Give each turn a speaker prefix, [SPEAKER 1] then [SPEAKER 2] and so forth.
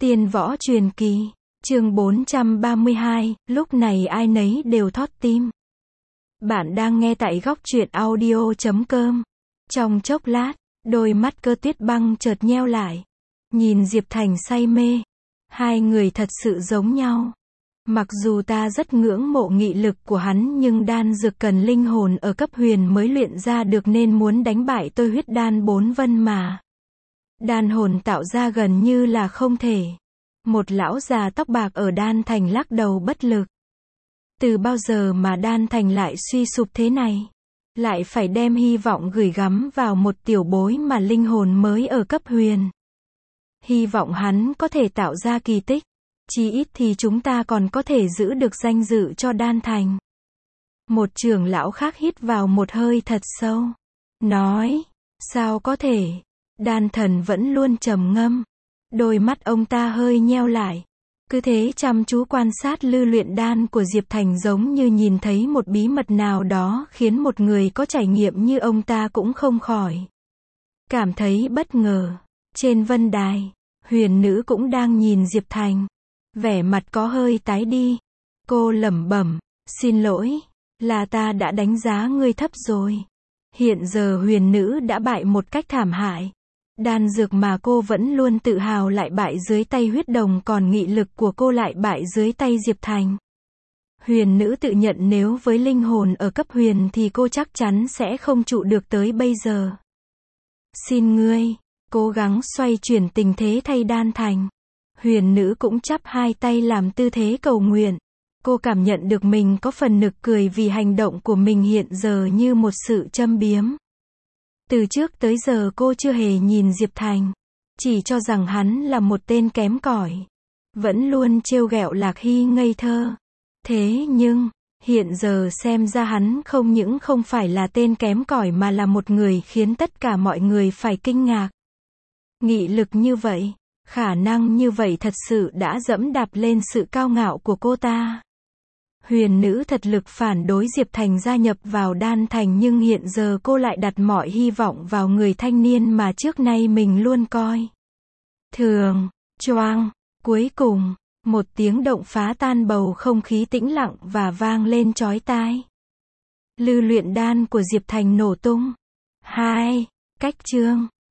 [SPEAKER 1] Tiên võ truyền kỳ, chương 432, lúc này ai nấy đều thót tim. Bạn đang nghe tại góc truyện audio.com. Trong chốc lát, đôi mắt Cơ Tuyết Băng chợt nheo lại. Nhìn Diệp Thành say mê. Hai người thật sự giống nhau. Mặc dù ta rất ngưỡng mộ nghị lực của hắn nhưng đan dược cần linh hồn ở cấp huyền mới luyện ra được nên muốn đánh bại tôi huyết đan 4 vân mà. Đan hồn tạo ra gần như là không thể. Một lão già tóc bạc ở Đan Thành lắc đầu bất lực. Từ bao giờ mà Đan Thành lại suy sụp thế này? Lại phải đem hy vọng gửi gắm vào một tiểu bối mà linh hồn mới ở cấp huyền. Hy vọng hắn có thể tạo ra kỳ tích. Chí ít thì chúng ta còn có thể giữ được danh dự cho Đan Thành. Một trưởng lão khác hít vào một hơi thật sâu. Nói, sao có thể? Đan Thần vẫn luôn trầm ngâm. Đôi mắt ông ta hơi nheo lại. Cứ thế chăm chú quan sát Lư Luyện Đan của Diệp Thành giống như nhìn thấy một bí mật nào đó khiến một người có trải nghiệm như ông ta cũng không khỏi cảm thấy bất ngờ. Trên vân đài, huyền nữ cũng đang nhìn Diệp Thành. Vẻ mặt có hơi tái đi. Cô lẩm bẩm, xin lỗi, là ta đã đánh giá ngươi thấp rồi. Hiện giờ huyền nữ đã bại một cách thảm hại. Đan dược mà cô vẫn luôn tự hào lại bại dưới tay huyết đồng, còn nghị lực của cô lại bại dưới tay Diệp Thành. Huyền nữ tự nhận nếu với linh hồn ở cấp huyền thì cô chắc chắn sẽ không trụ được tới bây giờ. Xin ngươi, cố gắng xoay chuyển tình thế thay Đan Thành. Huyền nữ cũng chắp hai tay làm tư thế cầu nguyện. Cô cảm nhận được mình có phần nực cười vì hành động của mình hiện giờ như một sự châm biếm. Từ trước tới giờ cô chưa hề nhìn Diệp Thành, chỉ cho rằng hắn là một tên kém cỏi, vẫn luôn trêu ghẹo Lạc Hy ngây thơ. Thế nhưng, hiện giờ xem ra hắn không những không phải là tên kém cỏi mà là một người khiến tất cả mọi người phải kinh ngạc. Nghị lực như vậy, khả năng như vậy thật sự đã dẫm đạp lên sự cao ngạo của cô ta. Huyền nữ thật lực phản đối Diệp Thành gia nhập vào Đan Thành nhưng hiện giờ cô lại đặt mọi hy vọng vào người thanh niên mà trước nay mình luôn coi thường. Choang, cuối cùng, một tiếng động phá tan bầu không khí tĩnh lặng và vang lên chói tai. Lư Luyện Đan của Diệp Thành nổ tung. Cách chương